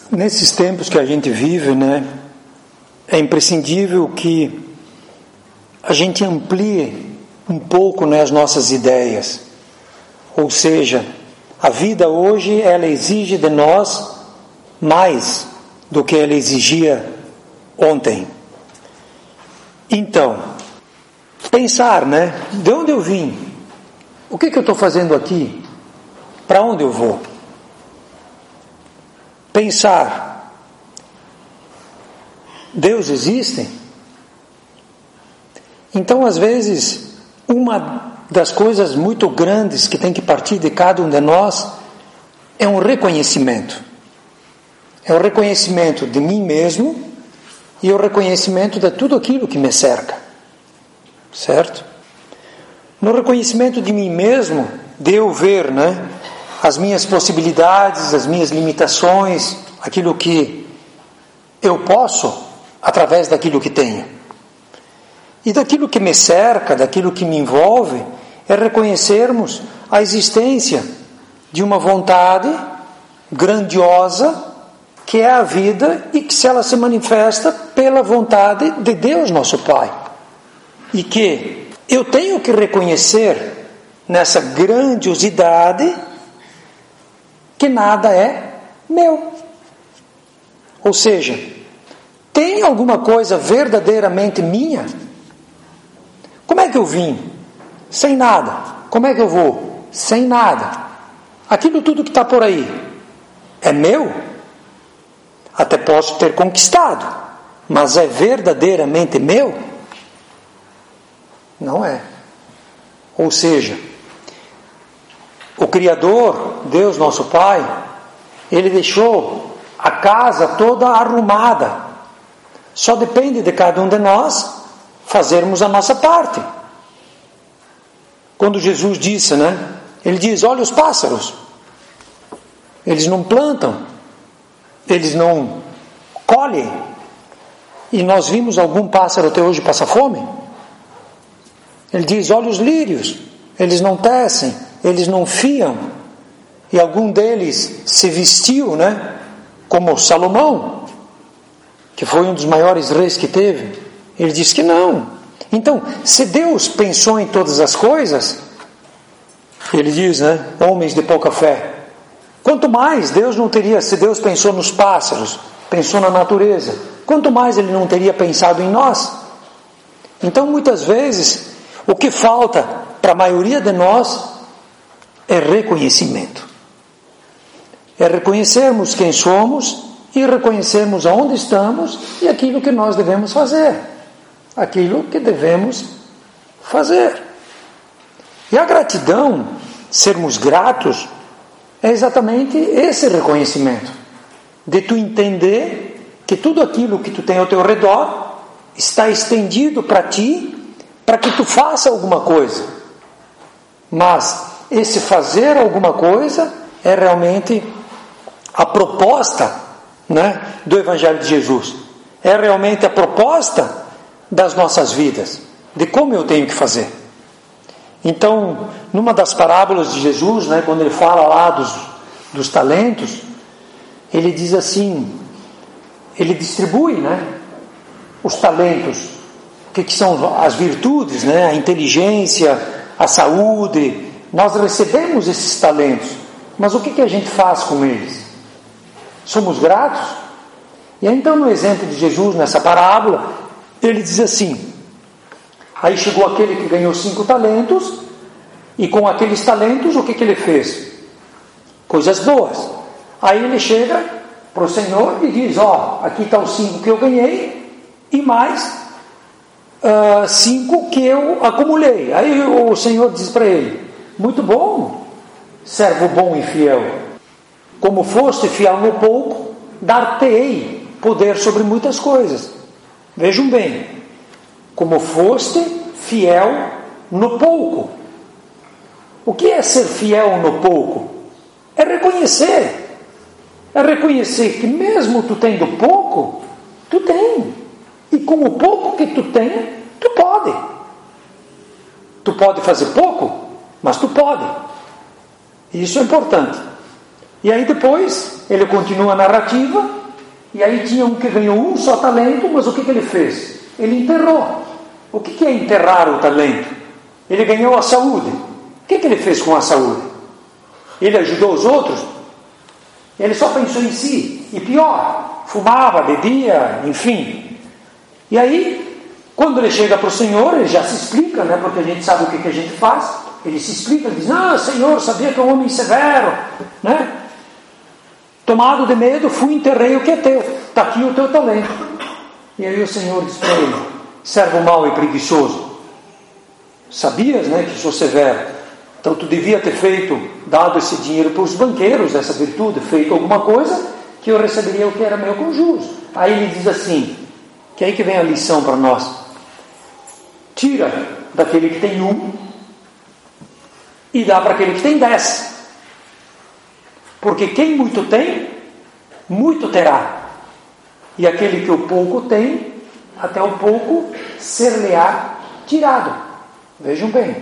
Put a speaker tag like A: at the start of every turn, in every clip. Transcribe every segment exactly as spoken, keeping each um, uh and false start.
A: Nesses tempos que a gente vive, né, é imprescindível que a gente amplie um pouco, né, as nossas ideias. Ou seja, a vida hoje, ela exige de nós mais do que ela exigia ontem. Então, pensar, né, de onde eu vim? O que que eu estou fazendo aqui? Para onde eu vou? Pensar, Deus existe? Então, às vezes, uma das coisas muito grandes que tem que partir de cada um de nós é um reconhecimento. É o reconhecimento de mim mesmo e o reconhecimento de tudo aquilo que me cerca. Certo? No reconhecimento de mim mesmo, de eu ver, né, as minhas possibilidades, as minhas limitações, aquilo que eu posso através daquilo que tenho. E daquilo que me cerca, daquilo que me envolve, é reconhecermos a existência de uma vontade grandiosa que é a vida e que se ela se manifesta pela vontade de Deus, nosso Pai. E que eu tenho que reconhecer nessa grandiosidade que nada é meu. Ou seja, tem alguma coisa verdadeiramente minha? Como é que eu vim? Sem nada. Como é que eu vou? Sem nada. Aquilo tudo que está por aí é meu? Até posso ter conquistado, mas é verdadeiramente meu? Não é. Ou seja, o Criador, Deus nosso Pai, Ele deixou a casa toda arrumada. Só depende de cada um de nós fazermos a nossa parte. Quando Jesus disse, né? Ele diz, olha os pássaros. Eles não plantam. Eles não colhem. E nós vimos algum pássaro até hoje passar fome? Ele diz, olha os lírios. Eles não tecem. Eles não fiam. E algum deles se vestiu, né? Como Salomão, que foi um dos maiores reis que teve. Ele disse que não. Então, se Deus pensou em todas as coisas, ele diz, né? Homens de pouca fé. Quanto mais Deus não teria, se Deus pensou nos pássaros, pensou na natureza, quanto mais Ele não teria pensado em nós. Então, muitas vezes, o que falta para a maioria de nós é reconhecimento. É reconhecermos quem somos e reconhecermos aonde estamos e aquilo que nós devemos fazer. Aquilo que devemos fazer. E a gratidão, sermos gratos, é exatamente esse reconhecimento. De tu entender que tudo aquilo que tu tem ao teu redor está estendido para ti, para que tu faça alguma coisa. Mas esse fazer alguma coisa é realmente a proposta, né, do Evangelho de Jesus. É realmente a proposta das nossas vidas, de como eu tenho que fazer. Então, numa das parábolas de Jesus, né, quando ele fala lá dos, dos talentos, ele diz assim, ele distribui, né, os talentos, o que, que são as virtudes, né, a inteligência, a saúde. Nós recebemos esses talentos, mas o que, que a gente faz com eles? Somos gratos? E então, no exemplo de Jesus, nessa parábola, ele diz assim, aí chegou aquele que ganhou cinco talentos, e com aqueles talentos, o que, que ele fez? Coisas boas. Aí ele chega para o Senhor e diz, ó, aqui está os cinco que eu ganhei, e mais uh, cinco que eu acumulei. Aí o Senhor diz para ele, muito bom, servo bom e fiel. Como foste fiel no pouco, dar-te-ei poder sobre muitas coisas. Vejam bem, como foste fiel no pouco. O que é ser fiel no pouco? É reconhecer. É reconhecer que mesmo tu tendo pouco, tu tem. E com o pouco que tu tem, tu pode. Tu pode fazer pouco, mas tu pode. E isso é importante. E aí depois ele continua a narrativa, e aí tinha um que ganhou um só talento, mas o que, que ele fez? Ele enterrou. O que, que é enterrar o talento? Ele ganhou a saúde. O que, que ele fez com a saúde? Ele ajudou os outros? Ele só pensou em si. E pior, fumava, bebia, enfim. E aí, quando ele chega para o Senhor, ele já se explica, né? Porque a gente sabe o que, que a gente faz. Ele se explica, ele diz: ah, Senhor, sabia que é um homem severo, né? Tomado de medo, fui e enterrei o que é teu. Está aqui o teu talento. E aí o Senhor diz para ele: servo mau e preguiçoso, sabias, né, que sou severo? Então tu devia ter feito, dado esse dinheiro para os banqueiros, essa virtude, feito alguma coisa, que eu receberia o que era meu com juros. Aí ele diz assim, que é aí que vem a lição para nós: tira daquele que tem um e dá para aquele que tem dez. Porque quem muito tem, muito terá. E aquele que o pouco tem, até o pouco ser-lhe-á tirado. Vejam bem.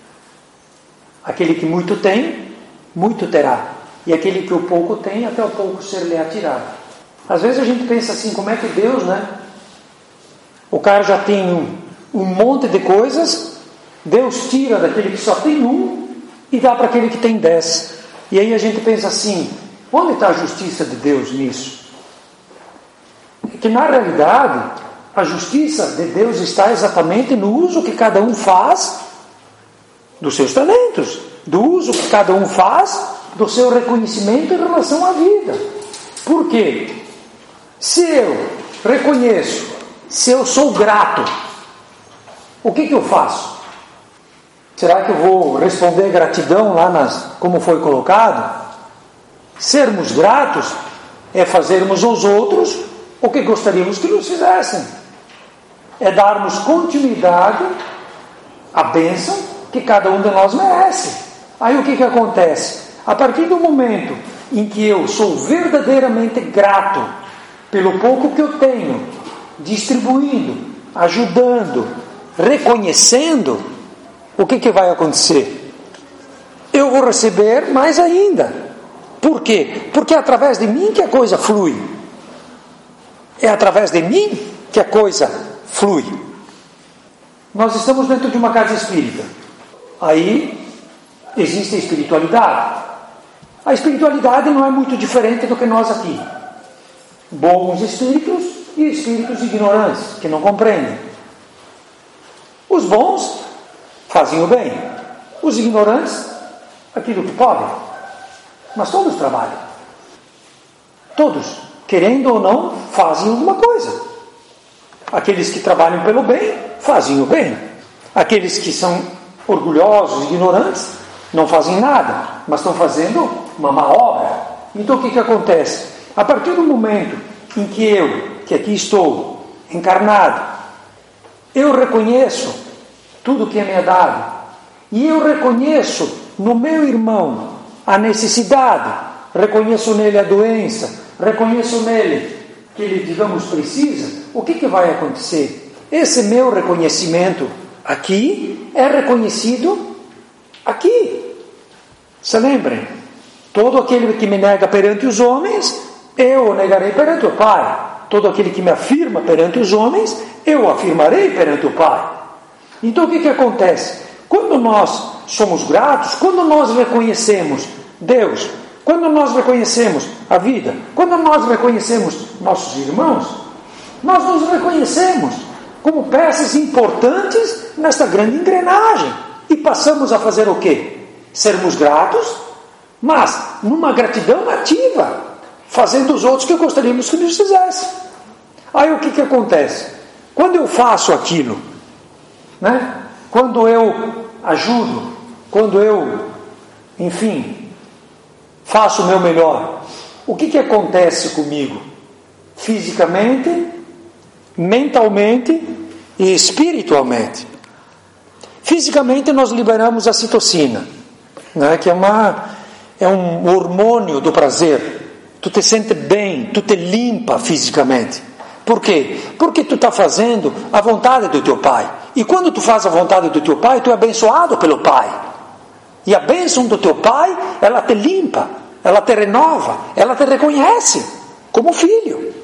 A: Aquele que muito tem, muito terá. E aquele que o pouco tem, até o pouco ser-lhe-á tirado. Às vezes a gente pensa assim, como é que Deus, né? O cara já tem um, um monte de coisas, Deus tira daquele que só tem um e dá para aquele que tem dez. E aí a gente pensa assim, onde está a justiça de Deus nisso? É que na realidade, a justiça de Deus está exatamente no uso que cada um faz dos seus talentos, do uso que cada um faz do seu reconhecimento em relação à vida. Por quê? Se eu reconheço, se eu sou grato, o que que eu faço? Será que eu vou responder gratidão lá nas, como foi colocado? Sermos gratos é fazermos aos outros o que gostaríamos que nos fizessem. É darmos continuidade à bênção que cada um de nós merece. Aí o que que acontece? A partir do momento em que eu sou verdadeiramente grato pelo pouco que eu tenho, distribuindo, ajudando, reconhecendo, o que que vai acontecer? Eu vou receber mais ainda. Por quê? Porque é através de mim que a coisa flui. É através de mim que a coisa flui. Nós estamos dentro de uma casa espírita. Aí existe a espiritualidade. A espiritualidade não é muito diferente do que nós aqui. Bons espíritos e espíritos ignorantes, que não compreendem. Os bons fazem o bem. Os ignorantes, aquilo que podem. Mas todos trabalham. Todos, querendo ou não, fazem alguma coisa. Aqueles que trabalham pelo bem, fazem o bem. Aqueles que são orgulhosos, ignorantes, não fazem nada, mas estão fazendo uma má obra. Então o que que acontece? A partir do momento em que eu, que aqui estou, encarnado, eu reconheço tudo que é me dado, e eu reconheço no meu irmão a necessidade, reconheço nele a doença, reconheço nele que ele, digamos, precisa, o que que vai acontecer? Esse meu reconhecimento aqui é reconhecido aqui. Se lembrem, todo aquele que me nega perante os homens, eu o negarei perante o Pai. Todo aquele que me afirma perante os homens, eu o afirmarei perante o Pai. Então o que que acontece? Quando nós somos gratos, quando nós reconhecemos Deus, quando nós reconhecemos a vida, quando nós reconhecemos nossos irmãos, nós nos reconhecemos como peças importantes nesta grande engrenagem. E passamos a fazer o quê? Sermos gratos, mas numa gratidão ativa, fazendo os outros que gostaríamos que nos fizessem. Aí o que que acontece? Quando eu faço aquilo, né? Quando eu ajudo, quando eu, enfim, faço o meu melhor, o que que acontece comigo? Fisicamente, mentalmente e espiritualmente. Fisicamente nós liberamos a citocina, né? Que é, uma, é um hormônio do prazer. Tu te sente bem, tu te limpa fisicamente. Por quê? Porque tu está fazendo a vontade do teu Pai. E quando tu faz a vontade do teu Pai, tu é abençoado pelo Pai. E a bênção do teu Pai, ela te limpa. ela te renova, ela te reconhece como filho.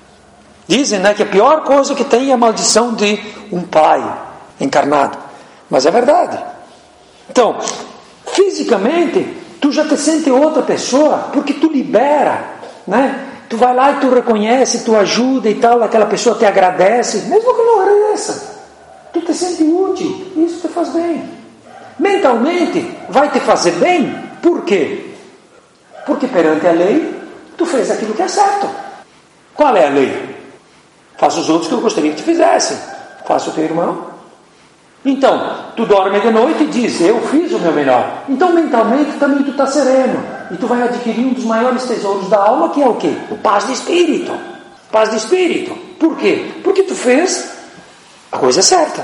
A: Dizem, né, que a pior coisa que tem é a maldição de um pai encarnado. Mas é verdade. Então, fisicamente, tu já te sente outra pessoa, porque tu libera, né? Tu vai lá e tu reconhece, tu ajuda e tal, aquela pessoa te agradece, mesmo que não agradeça. Tu te sente útil, isso te faz bem. Mentalmente, vai te fazer bem, por quê? Porque perante a lei, tu fez aquilo que é certo. Qual é a lei? Faça os outros que eu gostaria que te fizessem. Faça o teu irmão. Então, tu dorme de noite e diz, eu fiz o meu melhor. Então, mentalmente, também tu está sereno. E tu vai adquirir um dos maiores tesouros da alma, que é o quê? O paz de espírito. Paz de espírito. Por quê? Porque tu fez a coisa certa.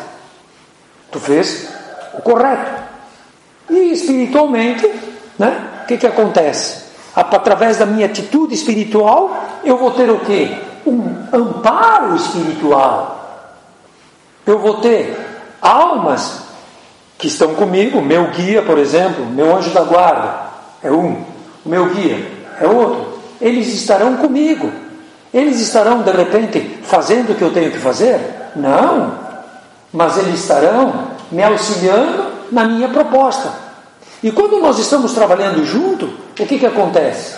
A: Tu fez o correto. E espiritualmente, né? O que que acontece? Através da minha atitude espiritual, eu vou ter o quê? Um amparo espiritual. Eu vou ter almas que estão comigo, meu guia, por exemplo, meu anjo da guarda é um, o meu guia é outro. Eles estarão comigo. Eles estarão, de repente, fazendo o que eu tenho que fazer? Não. Mas eles estarão me auxiliando na minha proposta. E quando nós estamos trabalhando junto, o que que acontece?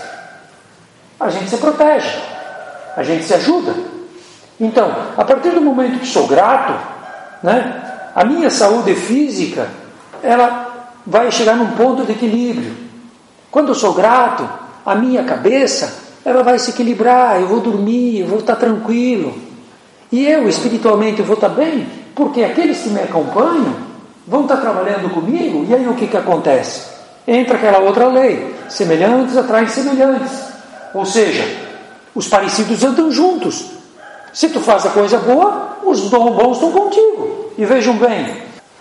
A: A gente se protege. A gente se ajuda. Então, a partir do momento que sou grato, né, a minha saúde física, ela vai chegar num ponto de equilíbrio. Quando eu sou grato, a minha cabeça, ela vai se equilibrar, eu vou dormir, eu vou estar tranquilo. E eu, espiritualmente, eu vou estar bem, porque aqueles que me acompanham vão estar trabalhando comigo, e aí o que que acontece? Entra aquela outra lei, semelhantes atraem semelhantes. Ou seja, os parecidos andam juntos. Se tu faz a coisa boa, os bons estão contigo. E vejam bem,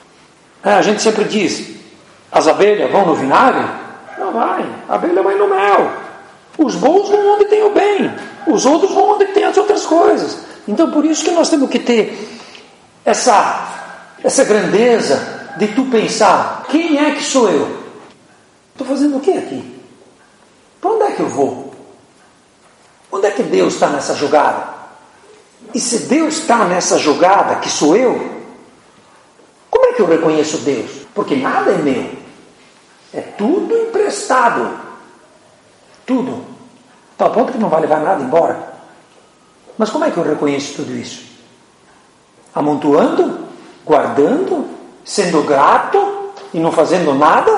A: a gente sempre diz, as abelhas vão no vinagre? Não vai, a abelha vai no mel. Os bons vão onde tem o bem, os outros vão onde tem as outras coisas. Então por isso que nós temos que ter essa, essa grandeza de tu pensar, quem é que sou eu? Estou fazendo o que aqui? Para onde é que eu vou? Onde é que Deus está nessa jogada? E se Deus está nessa jogada, que sou eu, como é que eu reconheço Deus? Porque nada é meu. É tudo emprestado. Tudo. Tal ponto que não vai levar nada embora. Mas como é que eu reconheço tudo isso? Amontoando? Guardando? Sendo grato? E não fazendo nada?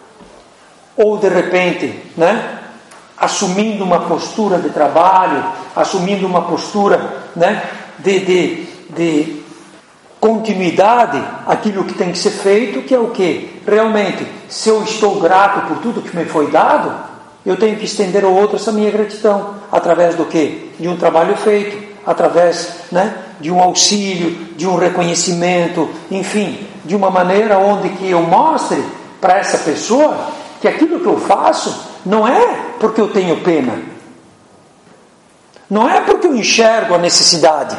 A: Ou de repente, né? Assumindo uma postura de trabalho, assumindo uma postura, né, de, de, de continuidade, aquilo que tem que ser feito, que é o quê? Realmente, se eu estou grato por tudo que me foi dado, eu tenho que estender ao outro essa minha gratidão, através do quê? De um trabalho feito, através, né, de um auxílio, de um reconhecimento, enfim, de uma maneira onde que eu mostre para essa pessoa que aquilo que eu faço não é porque eu tenho pena, não é porque eu enxergo a necessidade,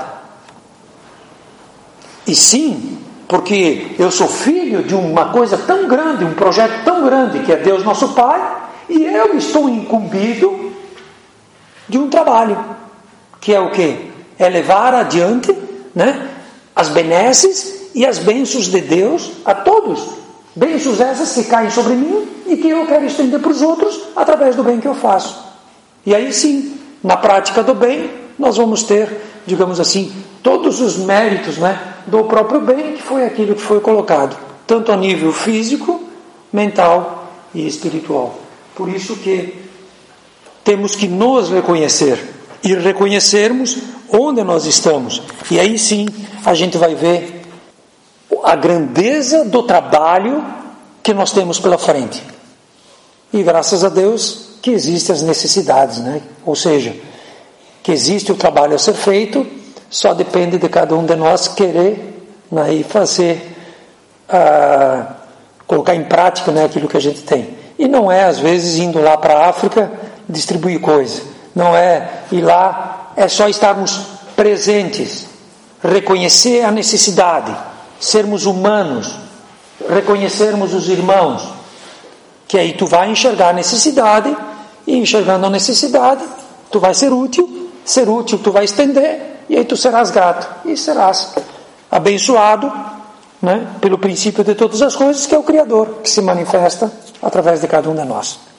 A: e sim porque eu sou filho de uma coisa tão grande, um projeto tão grande, que é Deus nosso Pai, e eu estou incumbido de um trabalho, que é o quê? É levar adiante, né, as benesses e as bênçãos de Deus a todos. Bênçãos essas que caem sobre mim e que eu quero estender para os outros através do bem que eu faço. E aí sim, na prática do bem, nós vamos ter, digamos assim, todos os méritos, né, do próprio bem, que foi aquilo que foi colocado, tanto a nível físico, mental e espiritual. Por isso que temos que nos reconhecer e reconhecermos onde nós estamos. E aí sim, a gente vai ver a grandeza do trabalho que nós temos pela frente. E graças a Deus que existem as necessidades, né? Ou seja, que existe o trabalho a ser feito, só depende de cada um de nós querer, né, e fazer, ah, colocar em prática, né, aquilo que a gente tem. E não é, às vezes, indo lá para a África distribuir coisa. Não é ir lá, é só estarmos presentes, reconhecer a necessidade, sermos humanos, reconhecermos os irmãos, que aí tu vai enxergar a necessidade e enxergando a necessidade, tu vai ser útil, ser útil tu vai estender, e aí tu serás grato, e serás abençoado, né, pelo princípio de todas as coisas, que é o Criador, que se manifesta através de cada um de nós.